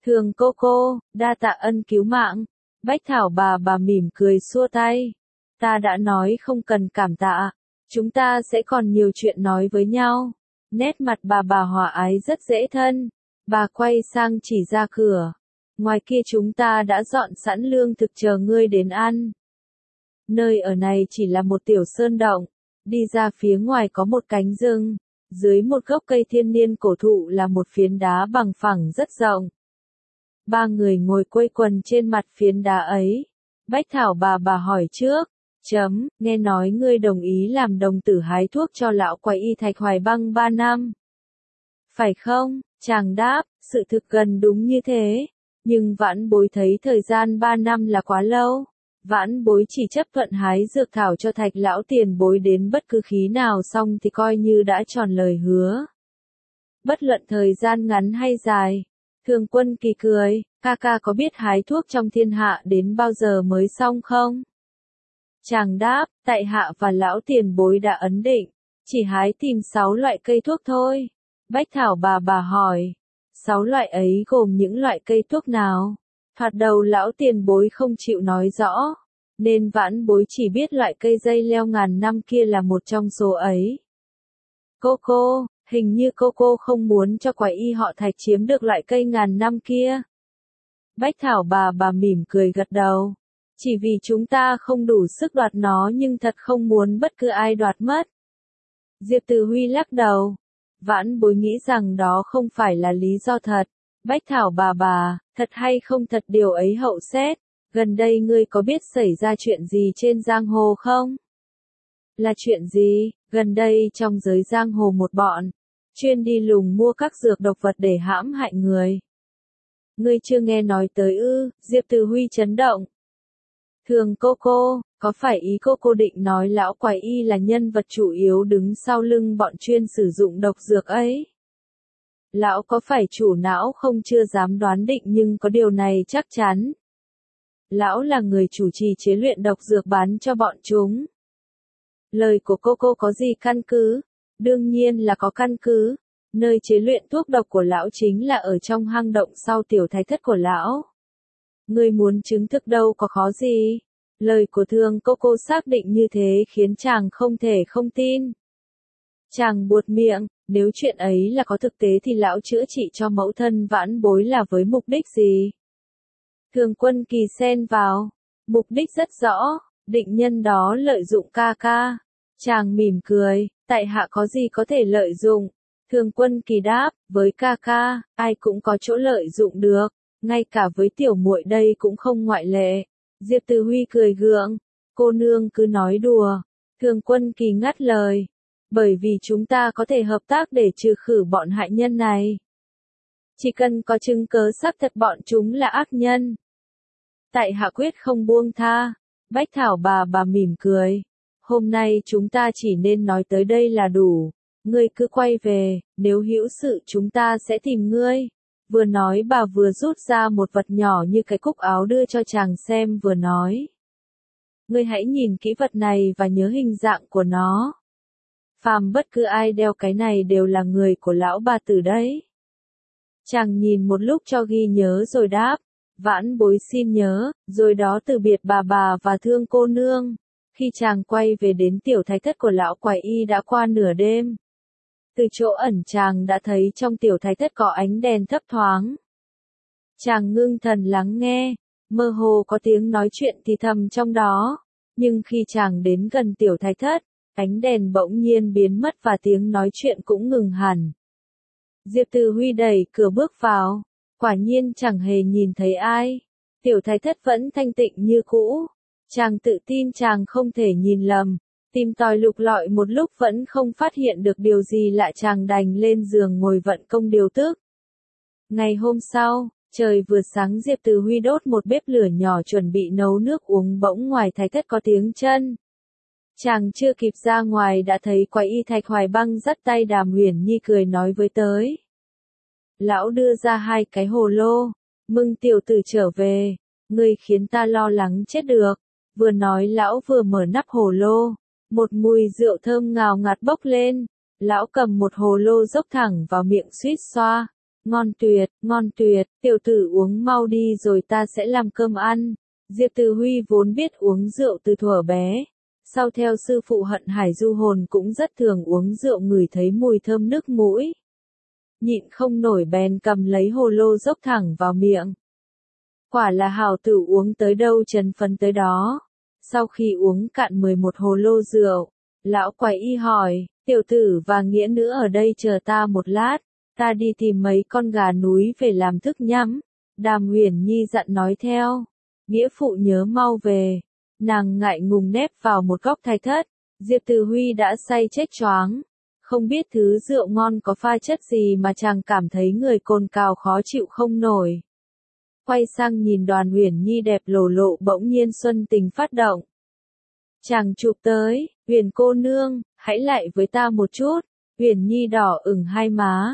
Thương cô, đa tạ ân cứu mạng. Bách Thảo bà mỉm cười xua tay. Ta đã nói không cần cảm tạ. Chúng ta sẽ còn nhiều chuyện nói với nhau. Nét mặt bà hòa ái rất dễ thân. Bà quay sang chỉ ra cửa. Ngoài kia chúng ta đã dọn sẵn lương thực chờ ngươi đến ăn. Nơi ở này chỉ là một tiểu sơn động. Đi ra phía ngoài có một cánh rừng. Dưới một gốc cây thiên niên cổ thụ là một phiến đá bằng phẳng rất rộng. Ba người ngồi quây quần trên mặt phiến đá ấy. Bách Thảo bà hỏi trước. Nghe nói ngươi đồng ý làm đồng tử hái thuốc cho lão quái y Thạch Hoài Băng 3 năm. Phải không? Chàng đáp, sự thực gần đúng như thế. Nhưng vãn bối thấy thời gian 3 năm là quá lâu. Vãn bối chỉ chấp thuận hái dược thảo cho Thạch lão tiền bối đến bất cứ khí nào xong thì coi như đã tròn lời hứa. Bất luận thời gian ngắn hay dài. Thường Quân Kỳ cười, ca có biết hái thuốc trong thiên hạ đến bao giờ mới xong không? Chàng đáp, tại hạ và lão tiền bối đã ấn định, chỉ hái tìm 6 loại cây thuốc thôi. Bách Thảo bà hỏi, 6 loại ấy gồm những loại cây thuốc nào? Thoạt đầu lão tiền bối không chịu nói rõ, nên vãn bối chỉ biết loại cây dây leo ngàn năm kia là một trong số ấy. Cô, hình như cô không muốn cho quái y họ Thạch chiếm được loại cây ngàn năm kia. Bách Thảo bà mỉm cười gật đầu. Chỉ vì chúng ta không đủ sức đoạt nó nhưng thật không muốn bất cứ ai đoạt mất. Diệp Từ Huy lắc đầu. Vãn bối nghĩ rằng đó không phải là lý do thật. Bách Thảo bà, thật hay không thật điều ấy hậu xét. Gần đây ngươi có biết xảy ra chuyện gì trên giang hồ không? Là chuyện gì? Gần đây trong giới giang hồ một bọn chuyên đi lùng mua các dược độc vật để hãm hại người. Ngươi chưa nghe nói tới ư? Diệp Từ Huy chấn động. Thường cô, có phải ý cô định nói lão quái y là nhân vật chủ yếu đứng sau lưng bọn chuyên sử dụng độc dược ấy? Lão có phải chủ não không chưa dám đoán định nhưng có điều này chắc chắn. Lão là người chủ trì chế luyện độc dược bán cho bọn chúng. Lời của cô có gì căn cứ? Đương nhiên là có căn cứ. Nơi chế luyện thuốc độc của lão chính là ở trong hang động sau tiểu thái thất của lão. Ngươi muốn chứng thực đâu có khó gì. Lời của Thương cô xác định như thế khiến chàng không thể không tin. Chàng buột miệng, nếu chuyện ấy là có thực tế thì lão chữa trị cho mẫu thân vãn bối là với mục đích gì? Thường Quân Kỳ xen vào. Mục đích rất rõ, định nhân đó lợi dụng ca. Chàng mỉm cười, tại hạ có gì có thể lợi dụng? Thường Quân Kỳ đáp, với ca, ai cũng có chỗ lợi dụng được. Ngay cả với tiểu muội đây cũng không ngoại lệ. Diệp Từ Huy cười gượng. Cô nương cứ nói đùa. Thường Quân Kỳ ngắt lời. Bởi vì chúng ta có thể hợp tác để trừ khử bọn hại nhân này. Chỉ cần có chứng cớ xác thật bọn chúng là ác nhân. Tại hạ quyết không buông tha. Bách Thảo bà mỉm cười. Hôm nay chúng ta chỉ nên nói tới đây là đủ. Ngươi cứ quay về, nếu hữu sự chúng ta sẽ tìm ngươi. Vừa nói bà vừa rút ra một vật nhỏ như cái cúc áo đưa cho chàng xem vừa nói. Ngươi hãy nhìn kỹ vật này và nhớ hình dạng của nó. Phàm bất cứ ai đeo cái này đều là người của lão bà tử đấy. Chàng nhìn một lúc cho ghi nhớ rồi đáp. Vãn bối xin nhớ, rồi đó từ biệt bà và Thương cô nương. Khi chàng quay về đến tiểu thái thất của lão quái y đã qua nửa đêm. Từ chỗ ẩn chàng đã thấy trong tiểu thái thất có ánh đèn thấp thoáng. Chàng ngưng thần lắng nghe, mơ hồ có tiếng nói chuyện thì thầm trong đó. Nhưng khi chàng đến gần tiểu thái thất, ánh đèn bỗng nhiên biến mất và tiếng nói chuyện cũng ngừng hẳn. Diệp Từ Huy đẩy cửa bước vào, quả nhiên chẳng hề nhìn thấy ai. Tiểu thái thất vẫn thanh tịnh như cũ. Chàng tự tin chàng không thể nhìn lầm. Tìm tòi lục lọi một lúc vẫn không phát hiện được điều gì lạ chàng đành lên giường ngồi vận công điều tức. Ngày hôm sau, trời vừa sáng Diệp Từ Huy đốt một bếp lửa nhỏ chuẩn bị nấu nước uống bỗng ngoài thái thất có tiếng chân. Chàng chưa kịp ra ngoài đã thấy quái y Thạch Hoài Băng dắt tay Đàm Huyền Nhi cười nói với tới. Lão đưa ra 2 cái hồ lô, mừng tiểu tử trở về, ngươi khiến ta lo lắng chết được. Vừa nói lão vừa mở nắp hồ lô. Một mùi rượu thơm ngào ngạt bốc lên, lão cầm một hồ lô dốc thẳng vào miệng suýt xoa, ngon tuyệt, tiểu tử uống mau đi rồi ta sẽ làm cơm ăn. Diệp Từ Huy vốn biết uống rượu từ thuở bé. Sau theo sư phụ Hận Hải du hồn cũng rất thường uống rượu ngửi thấy mùi thơm nước mũi. Nhịn không nổi bèn cầm lấy hồ lô dốc thẳng vào miệng. Quả là hảo tử uống tới đâu trần phấn tới đó. Sau khi uống cạn 11 hồ lô rượu, lão quái y hỏi, tiểu tử và nghĩa nữ ở đây chờ ta một lát, ta đi tìm mấy con gà núi về làm thức nhắm. Đàm Huyền Nhi dặn nói theo, nghĩa phụ nhớ mau về. Nàng ngại ngùng nép vào một góc thạch thất, Diệp Từ Huy đã say chết choáng. Không biết thứ rượu ngon có pha chất gì mà chàng cảm thấy người cồn cào khó chịu không nổi. Quay sang nhìn Đoàn Huyền Nhi đẹp lồ lộ bỗng nhiên xuân tình phát động. Chàng chụp tới, Huyền cô nương, hãy lại với ta một chút. Huyền Nhi đỏ ửng hai má.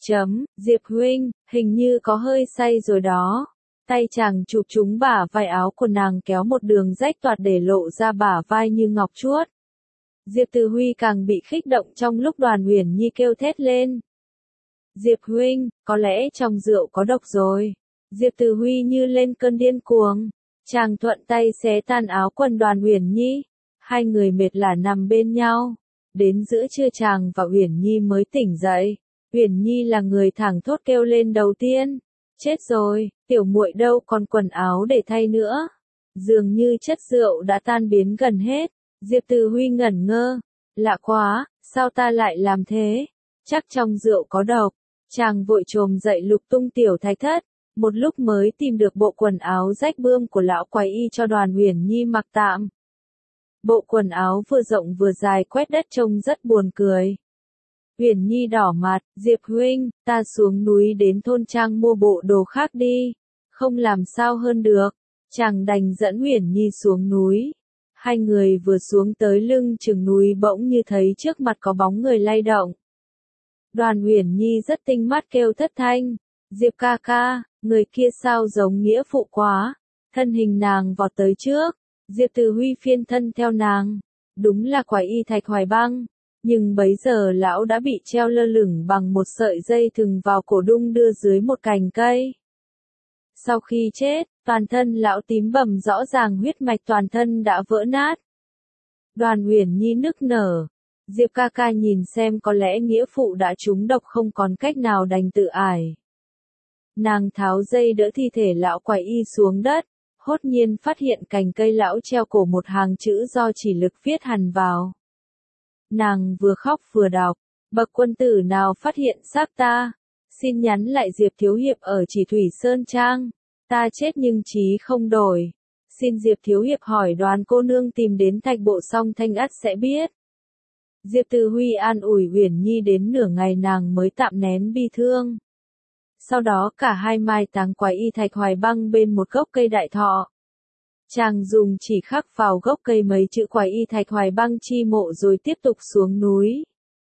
Diệp huynh, hình như có hơi say rồi đó. Tay chàng chụp trúng bả vai áo của nàng kéo một đường rách toạc để lộ ra bả vai như ngọc chuốt. Diệp Từ Huy càng bị khích động trong lúc Đoàn Huyền Nhi kêu thét lên. Diệp huynh, có lẽ trong rượu có độc rồi. Diệp Từ Huy như lên cơn điên cuồng. Chàng thuận tay xé tan áo quần Đoàn Huyền Nhi. Hai người mệt lả nằm bên nhau. Đến giữa trưa chàng và Huyền Nhi mới tỉnh dậy. Huyền Nhi là người thẳng thốt kêu lên đầu tiên. Chết rồi, tiểu muội đâu còn quần áo để thay nữa. Dường như chất rượu đã tan biến gần hết. Diệp Từ Huy ngẩn ngơ. Lạ quá, sao ta lại làm thế? Chắc trong rượu có độc. Chàng vội chồm dậy lục tung tiểu thạch thất. Một lúc mới tìm được bộ quần áo rách bươm của lão quái y cho Đoàn Huyền Nhi mặc tạm. Bộ quần áo vừa rộng vừa dài quét đất trông rất buồn cười. Huyền Nhi đỏ mặt, Diệp huynh, ta xuống núi đến thôn trang mua bộ đồ khác đi. Không làm sao hơn được. Chàng đành dẫn Huyền Nhi xuống núi. Hai người vừa xuống tới lưng chừng núi bỗng như thấy trước mặt có bóng người lay động. Đoàn Huyền Nhi rất tinh mắt kêu thất thanh. Diệp ca ca, người kia sao giống nghĩa phụ quá. Thân hình nàng vọt tới trước. Diệp Từ Huy phiên thân theo nàng. Đúng là quái y Thạch Hoài Băng. Nhưng bấy giờ lão đã bị treo lơ lửng bằng một sợi dây thừng vào cổ đung đưa dưới một cành cây. Sau khi chết, toàn thân lão tím bầm rõ ràng huyết mạch toàn thân đã vỡ nát. Đoàn Huyền Nhi nức nở. Diệp ca ca nhìn xem có lẽ nghĩa phụ đã trúng độc không còn cách nào đành tự ải. Nàng tháo dây đỡ thi thể lão quái y xuống đất, hốt nhiên phát hiện cành cây lão treo cổ một hàng chữ do chỉ lực viết hằn vào. Nàng vừa khóc vừa đọc, bậc quân tử nào phát hiện xác ta, xin nhắn lại Diệp Thiếu Hiệp ở Chỉ Thủy Sơn Trang, ta chết nhưng chí không đổi. Xin Diệp Thiếu Hiệp hỏi Đoàn cô nương tìm đến Thạch Bộ Song Thanh ắt sẽ biết. Diệp Từ Huy an ủi Huyền Nhi đến nửa ngày nàng mới tạm nén bi thương. Sau đó cả hai mai táng quái y Thạch Hoài Băng bên một gốc cây đại thọ. Chàng dùng chỉ khắc vào gốc cây mấy chữ quái y Thạch Hoài Băng chi mộ rồi tiếp tục xuống núi.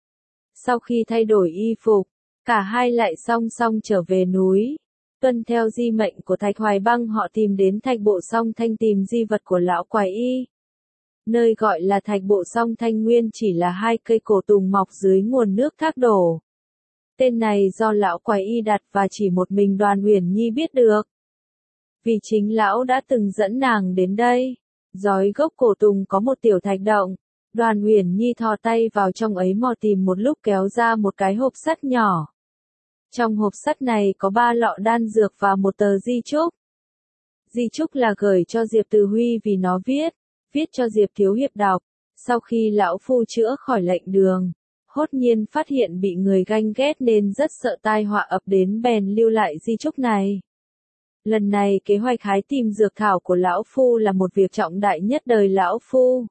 Sau khi thay đổi y phục, cả hai lại song song trở về núi. Tuân theo di mệnh của Thạch Hoài Băng họ tìm đến Thạch Bộ Song Thanh tìm di vật của lão quái y. Nơi gọi là Thạch Bộ Song Thanh nguyên chỉ là hai cây cổ tùng mọc dưới nguồn nước thác đổ. Tên này do lão quái y đặt và chỉ một mình Đoàn Huyền Nhi biết được. Vì chính lão đã từng dẫn nàng đến đây. Giói gốc cổ tùng có một tiểu thạch động. Đoàn Huyền Nhi thò tay vào trong ấy mò tìm một lúc kéo ra một cái hộp sắt nhỏ. Trong hộp sắt này có 3 lọ đan dược và một tờ di chúc. Di chúc là gửi cho Diệp Từ Huy vì nó viết cho Diệp Thiếu Hiệp đọc. Sau khi lão phu chữa khỏi lệnh đường, hốt nhiên phát hiện bị người ganh ghét nên rất sợ tai họa ập đến bèn lưu lại di chúc này. Lần này kế hoạch hái tìm dược thảo của lão phu là một việc trọng đại nhất đời lão phu.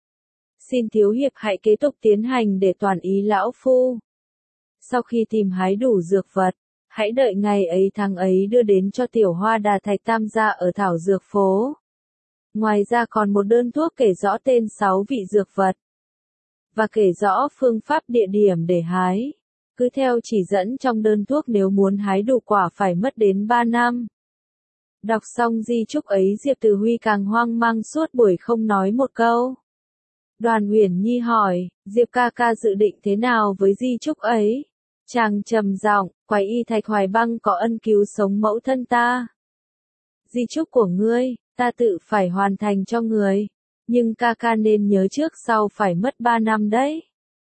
Xin Thiếu Hiệp hãy kế tục tiến hành để toàn ý lão phu. Sau khi tìm hái đủ dược vật, hãy đợi ngày ấy tháng ấy đưa đến cho Tiểu Hoa Đà Thạch Tam gia ở Thảo Dược Phố. Ngoài ra còn một đơn thuốc kể rõ tên 6 vị dược vật và kể rõ phương pháp địa điểm để hái. Cứ theo chỉ dẫn trong đơn thuốc nếu muốn hái đủ quả phải mất đến 3 năm. Đọc xong di chúc ấy Diệp Từ Huy càng hoang mang suốt buổi không nói một câu. Đoàn Huyền Nhi hỏi, Diệp ca ca dự định thế nào với di chúc ấy? Chàng trầm giọng, Quái y Thạch Hoài Băng có ân cứu sống mẫu thân ta. Di chúc của ngươi, ta tự phải hoàn thành cho người. Nhưng ca ca nên nhớ trước sau phải mất 3 năm đấy.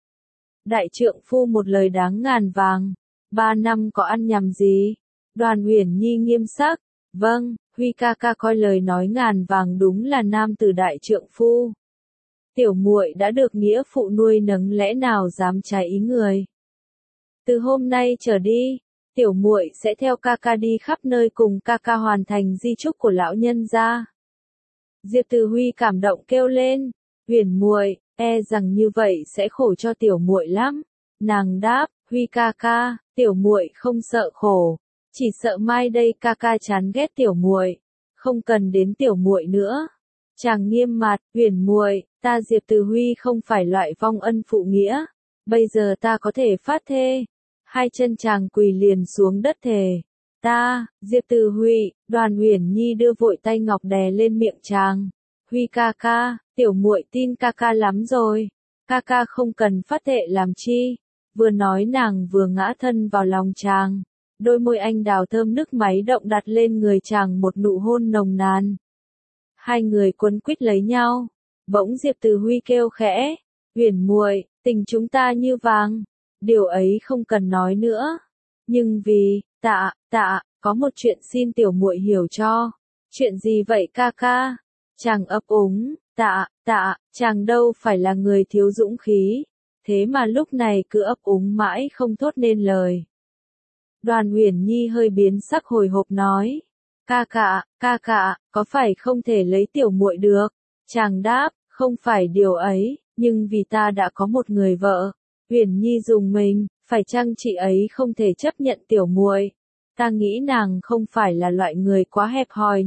Đại trượng phu một lời đáng ngàn vàng. 3 năm có ăn nhầm gì? Đoàn Uyển Nhi nghiêm sắc. Vâng, Huy ca ca coi lời nói ngàn vàng đúng là nam tử đại trượng phu. Tiểu muội đã được nghĩa phụ nuôi nấng lẽ nào dám trái ý người. Từ hôm nay trở đi, tiểu muội sẽ theo ca ca đi khắp nơi cùng ca ca hoàn thành di chúc của lão nhân gia. Diệp Từ Huy cảm động kêu lên, Uyển muội, e rằng như vậy sẽ khổ cho tiểu muội lắm. Nàng đáp, Huy ca ca, tiểu muội không sợ khổ, chỉ sợ mai đây ca ca chán ghét tiểu muội, không cần đến tiểu muội nữa. Chàng nghiêm mặt, Uyển muội, ta Diệp Từ Huy không phải loại vong ân phụ nghĩa, bây giờ ta có thể phát thê. Hai chân chàng quỳ liền xuống đất thề. Ta, Diệp Từ Huy, Đoàn Uyển Nhi đưa vội tay ngọc đè lên miệng chàng. Huy ca ca, tiểu muội tin ca ca lắm rồi. Ca ca không cần phát thệ làm chi. Vừa nói nàng vừa ngã thân vào lòng chàng. Đôi môi anh đào thơm nức máy động đặt lên người chàng một nụ hôn nồng nàn. Hai người quấn quýt lấy nhau. Bỗng Diệp Từ Huy kêu khẽ, Uyển muội, tình chúng ta như vàng. Điều ấy không cần nói nữa. Nhưng vì, tạ, có một chuyện xin tiểu muội hiểu cho. Chuyện gì vậy ca ca? Chàng ấp úng, tạ, chàng đâu phải là người thiếu dũng khí. Thế mà lúc này cứ ấp úng mãi không thốt nên lời. Đoàn Uyển Nhi hơi biến sắc hồi hộp nói. Ca ca, có phải không thể lấy tiểu muội được? Chàng đáp, không phải điều ấy, nhưng vì ta đã có một người vợ. Uyển Nhi dùng mình, phải chăng chị ấy không thể chấp nhận tiểu muội? Ta nghĩ nàng không phải là loại người quá hẹp hòi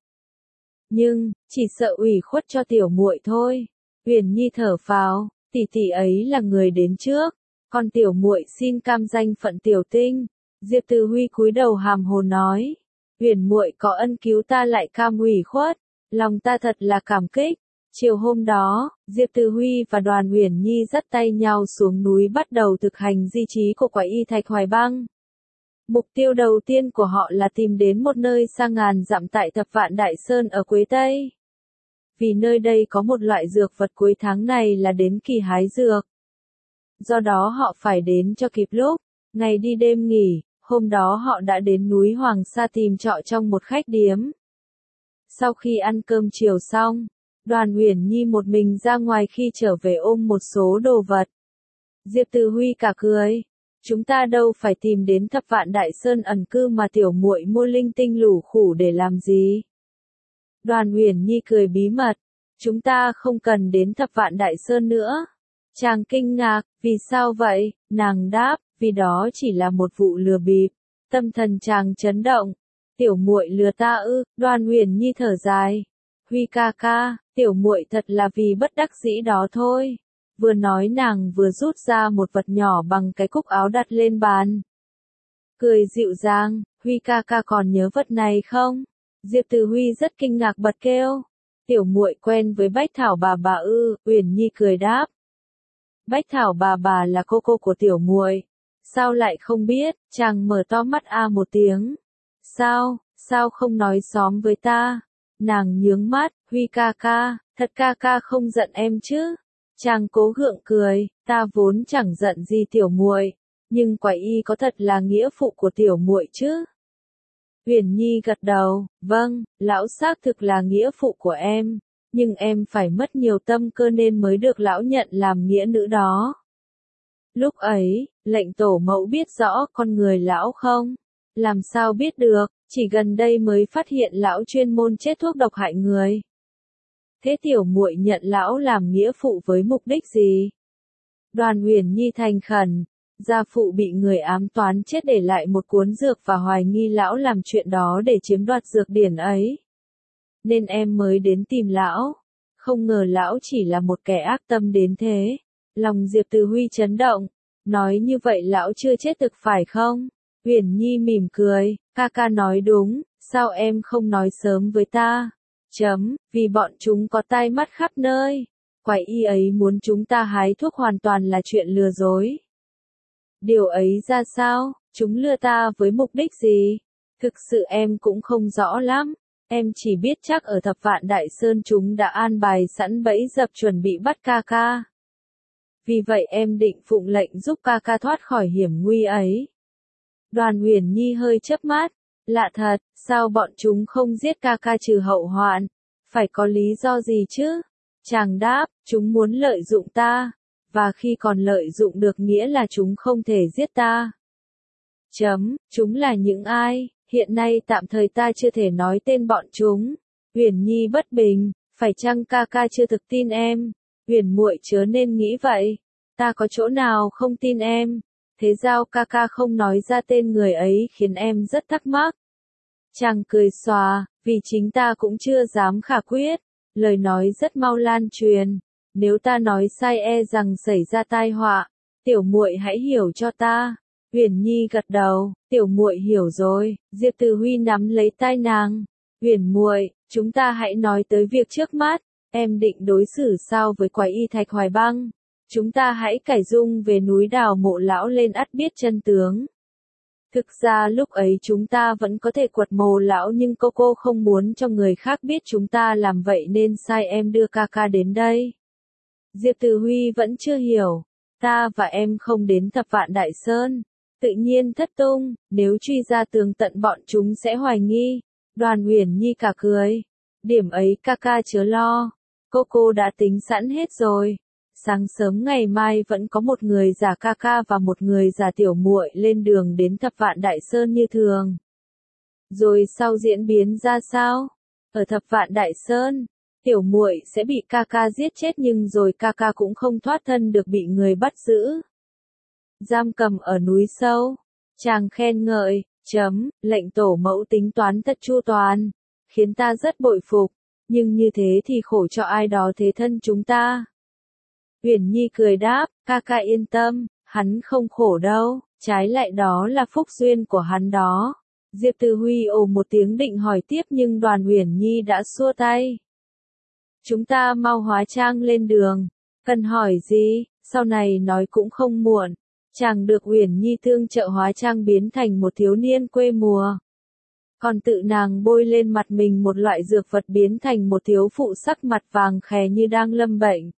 nhưng chỉ sợ ủy khuất cho tiểu muội thôi. Uyển Nhi thở phào, tỷ tỷ ấy là người đến trước, còn tiểu muội xin cam danh phận tiểu tinh. Diệp Từ Huy cúi đầu hàm hồ nói, Uyển muội có ân cứu ta lại cam ủy khuất, lòng ta thật là cảm kích. Chiều hôm đó, Diệp Từ Huy và Đoàn Uyển Nhi dắt tay nhau xuống núi bắt đầu thực hành di chí của Quái y Thạch Hoài Băng. Mục tiêu đầu tiên của họ là tìm đến một nơi xa ngàn dặm tại Thập Vạn Đại Sơn ở Quế Tây. Vì nơi đây có một loại dược vật cuối tháng này là đến kỳ hái dược. Do đó họ phải đến cho kịp lúc, ngày đi đêm nghỉ, hôm đó họ đã đến núi Hoàng Sa tìm trọ trong một khách điếm. Sau khi ăn cơm chiều xong, Đoàn Uyển Nhi một mình ra ngoài khi trở về ôm một số đồ vật. Diệp Từ Huy cả cười. Chúng ta đâu phải tìm đến Thập Vạn Đại Sơn ẩn cư mà tiểu muội mua linh tinh lủ khủ để làm gì? Đoàn Uyển Nhi cười bí mật. Chúng ta không cần đến Thập Vạn Đại Sơn nữa. Chàng kinh ngạc, vì sao vậy? Nàng đáp, vì đó chỉ là một vụ lừa bịp. Tâm thần chàng chấn động. Tiểu muội lừa ta ư? Đoàn Uyển Nhi thở dài. Huy ca ca, tiểu muội thật là vì bất đắc dĩ đó thôi. Vừa nói nàng vừa rút ra một vật nhỏ bằng cái cúc áo đặt lên bàn. Cười dịu dàng, Huy ca ca còn nhớ vật này không? Diệp Từ Huy rất kinh ngạc bật kêu. Tiểu muội quen với Bách Thảo bà ư? Uyển Nhi cười đáp. Bách Thảo bà là cô của tiểu muội. Sao lại không biết? Chàng mở to mắt một tiếng. Sao không nói xóm với ta? Nàng nhướng mắt, Huy ca ca, thật ca ca không giận em chứ? Chàng cố gượng cười, ta vốn chẳng giận gì tiểu muội, nhưng Quái y có thật là nghĩa phụ của tiểu muội chứ? Uyển Nhi gật đầu, vâng, lão xác thực là nghĩa phụ của em, nhưng em phải mất nhiều tâm cơ nên mới được lão nhận làm nghĩa nữ đó. Lúc ấy, lệnh tổ mẫu biết rõ con người lão không? Làm sao biết được, chỉ gần đây mới phát hiện lão chuyên môn chết thuốc độc hại người. Thế tiểu muội nhận lão làm nghĩa phụ với mục đích gì? Đoàn Uyển Nhi thành khẩn, gia phụ bị người ám toán chết để lại một cuốn dược và hoài nghi lão làm chuyện đó để chiếm đoạt dược điển ấy. Nên em mới đến tìm lão, không ngờ lão chỉ là một kẻ ác tâm đến thế. Lòng Diệp Từ Huy chấn động, nói như vậy lão chưa chết thực phải không? Uyển Nhi mỉm cười, ca ca nói đúng, sao em không nói sớm với ta? Vì bọn chúng có tai mắt khắp nơi. Quái y ấy muốn chúng ta hái thuốc hoàn toàn là chuyện lừa dối. Điều ấy ra sao? Chúng lừa ta với mục đích gì? Thực sự em cũng không rõ lắm. Em chỉ biết chắc ở Thập Vạn Đại Sơn chúng đã an bài sẵn bẫy dập chuẩn bị bắt ca ca. Vì vậy em định phụng lệnh giúp ca ca thoát khỏi hiểm nguy ấy. Đoàn Uyển Nhi hơi chớp mắt. Lạ thật, sao bọn chúng không giết ca ca trừ hậu hoạn? Phải có lý do gì chứ? Chàng đáp, chúng muốn lợi dụng ta. Và khi còn lợi dụng được nghĩa là chúng không thể giết ta. Chúng là những ai? Hiện nay tạm thời ta chưa thể nói tên bọn chúng. Uyển Nhi bất bình, phải chăng ca ca chưa thực tin em? Uyển muội chớ nên nghĩ vậy. Ta có chỗ nào không tin em? Thế sao ca ca không nói ra tên người ấy khiến em rất thắc mắc. Chàng cười xòa, vì chính ta cũng chưa dám khả quyết. Lời nói rất mau lan truyền. Nếu ta nói sai e rằng xảy ra tai họa. Tiểu muội hãy hiểu cho ta. Uyển Nhi gật đầu, tiểu muội hiểu rồi. Diệp Từ Huy nắm lấy tai nàng. Uyển muội, chúng ta hãy nói tới việc trước mắt. Em định đối xử sao với quái y Thạch Hoài Băng? Chúng ta hãy cải dung về núi Đào Mộ Lão lên ắt biết chân tướng. Thực ra lúc ấy chúng ta vẫn có thể quật mồ lão nhưng cô không muốn cho người khác biết chúng ta làm vậy nên sai em đưa ca ca đến đây. Diệp Từ Huy vẫn chưa hiểu. Ta và em không đến Thập Vạn Đại Sơn. Tự nhiên thất tung, nếu truy ra tường tận bọn chúng sẽ hoài nghi. Đoàn Uyển Nhi cả cười. Điểm ấy ca ca chớ lo. Cô đã tính sẵn hết rồi. Sáng sớm ngày mai vẫn có một người giả ca ca và một người giả tiểu muội lên đường đến Thập Vạn Đại Sơn như thường. Rồi sau diễn biến ra sao? Ở Thập Vạn Đại Sơn, tiểu muội sẽ bị ca ca giết chết nhưng rồi ca ca cũng không thoát thân được bị người bắt giữ. Giam cầm ở núi sâu. Chàng khen ngợi, lệnh tổ mẫu tính toán thật chu toàn, khiến ta rất bội phục, nhưng như thế thì khổ cho ai đó thế thân chúng ta. Uyển Nhi cười đáp, ca ca yên tâm, hắn không khổ đâu, trái lại đó là phúc duyên của hắn đó. Diệp Từ Huy ồ một tiếng định hỏi tiếp nhưng Đoàn Uyển Nhi đã xua tay. Chúng ta mau hóa trang lên đường, cần hỏi gì, sau này nói cũng không muộn. Chàng được Uyển Nhi tương trợ hóa trang biến thành một thiếu niên quê mùa. Còn tự nàng bôi lên mặt mình một loại dược vật biến thành một thiếu phụ sắc mặt vàng khè như đang lâm bệnh.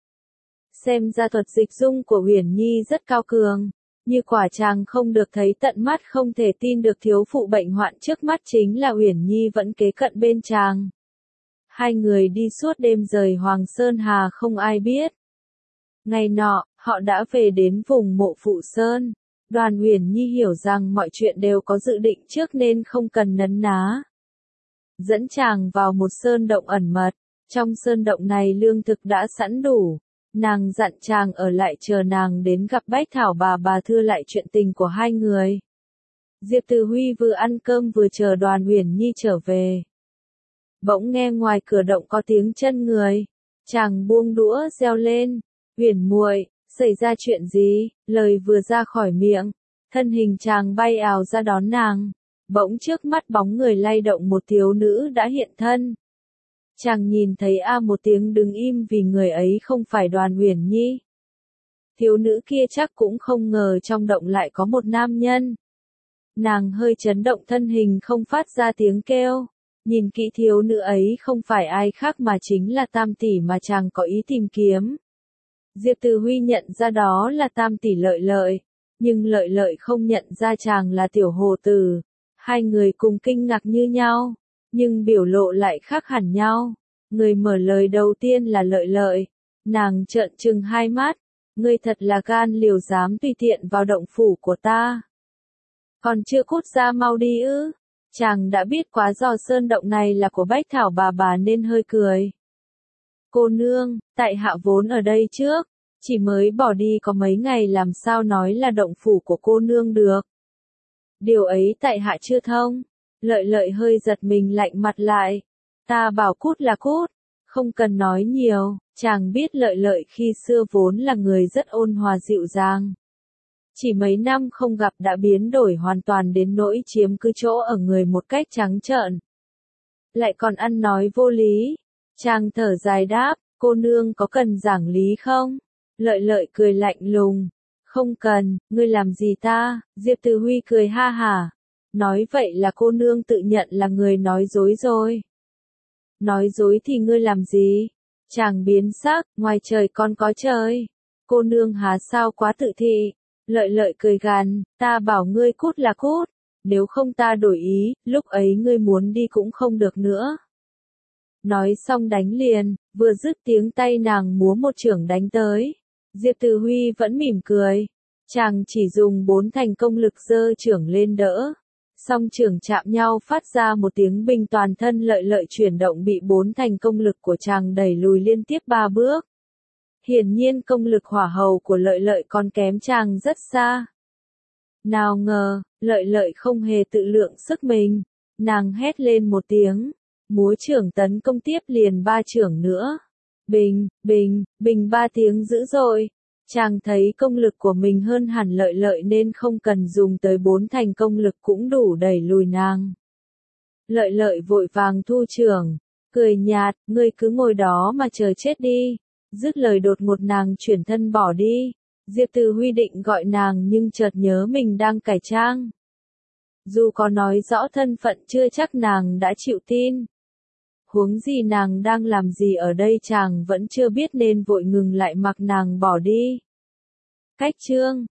Xem ra thuật dịch dung của Uyển Nhi rất cao cường, như quả chàng không được thấy tận mắt không thể tin được thiếu phụ bệnh hoạn trước mắt chính là Uyển Nhi vẫn kế cận bên chàng. Hai người đi suốt đêm rời Hoàng Sơn Hà không ai biết. Ngày nọ, họ đã về đến vùng Mộ Phụ Sơn. Đoàn Uyển Nhi hiểu rằng mọi chuyện đều có dự định trước nên không cần nấn ná. Dẫn chàng vào một sơn động ẩn mật, trong sơn động này lương thực đã sẵn đủ. Nàng dặn chàng ở lại chờ nàng đến gặp Bách Thảo bà thưa lại chuyện tình của hai người. Diệp Từ Huy vừa ăn cơm vừa chờ Đoàn Uyển Nhi trở về. Bỗng nghe ngoài cửa động có tiếng chân người. Chàng buông đũa reo lên. Uyển muội, xảy ra chuyện gì? Lời vừa ra khỏi miệng, thân hình chàng bay ào ra đón nàng. Bỗng trước mắt bóng người lay động một thiếu nữ đã hiện thân. Chàng nhìn thấy một tiếng đứng im vì người ấy không phải Đoàn Uyển Nhi. Thiếu nữ kia chắc cũng không ngờ trong động lại có một nam nhân. Nàng hơi chấn động thân hình không phát ra tiếng kêu. Nhìn kỹ thiếu nữ ấy không phải ai khác mà chính là Tam tỷ mà chàng có ý tìm kiếm. Diệp Từ Huy nhận ra đó là Tam tỷ Lợi Lợi, nhưng Lợi Lợi không nhận ra chàng là Tiểu Hồ Tử. Hai người cùng kinh ngạc như nhau, nhưng biểu lộ lại khác hẳn nhau. Người mở lời đầu tiên là Lợi Lợi, nàng trợn trừng hai mắt, ngươi thật là gan liều dám tùy tiện vào động phủ của ta. Còn chưa cút ra mau đi ư? Chàng đã biết quá dò sơn động này là của Bách Thảo bà nên hơi cười. Cô nương, tại hạ vốn ở đây trước, chỉ mới bỏ đi có mấy ngày làm sao nói là động phủ của cô nương được. Điều ấy tại hạ chưa thông. Lợi Lợi hơi giật mình lạnh mặt lại. Ta bảo cút là cút, không cần nói nhiều. Chàng biết Lợi Lợi khi xưa vốn là người rất ôn hòa dịu dàng. Chỉ mấy năm không gặp đã biến đổi hoàn toàn đến nỗi chiếm cứ chỗ ở người một cách trắng trợn. Lại còn ăn nói vô lý. Chàng thở dài đáp, cô nương có cần giảng lý không? Lợi Lợi cười lạnh lùng. Không cần, ngươi làm gì ta, Diệp Từ Huy cười ha hả. Nói vậy là cô nương tự nhận là người nói dối rồi. Nói dối thì ngươi làm gì? Chàng biến sắc, ngoài trời còn có trời. Cô nương há sao quá tự thị. Lợi Lợi cười gằn, ta bảo ngươi cút là cút. Nếu không ta đổi ý, lúc ấy ngươi muốn đi cũng không được nữa. Nói xong đánh liền, vừa dứt tiếng tay nàng múa một chưởng đánh tới. Diệp Từ Huy vẫn mỉm cười. Chàng chỉ dùng 4 thành công lực giơ chưởng lên đỡ. Song chưởng chạm nhau phát ra một tiếng binh, toàn thân Lợi Lợi chuyển động bị 4 thành công lực của chàng đẩy lùi liên tiếp 3 bước. Hiển nhiên công lực hỏa hầu của Lợi Lợi còn kém chàng rất xa. Nào ngờ, Lợi Lợi không hề tự lượng sức mình. Nàng hét lên một tiếng, múa chưởng tấn công tiếp liền 3 chưởng nữa. Bình, bình, bình 3 tiếng dữ dội. Chàng thấy công lực của mình hơn hẳn Lợi Lợi nên không cần dùng tới 4 thành công lực cũng đủ đẩy lùi nàng. Lợi Lợi vội vàng thu chưởng, cười nhạt, ngươi cứ ngồi đó mà chờ chết đi. Dứt lời đột ngột nàng chuyển thân bỏ đi. Diệp Từ Huy định gọi nàng nhưng chợt nhớ mình đang cải trang. Dù có nói rõ thân phận chưa chắc nàng đã chịu tin. Huống gì nàng đang làm gì ở đây chàng vẫn chưa biết nên vội ngừng lại mặc nàng bỏ đi. Cách chương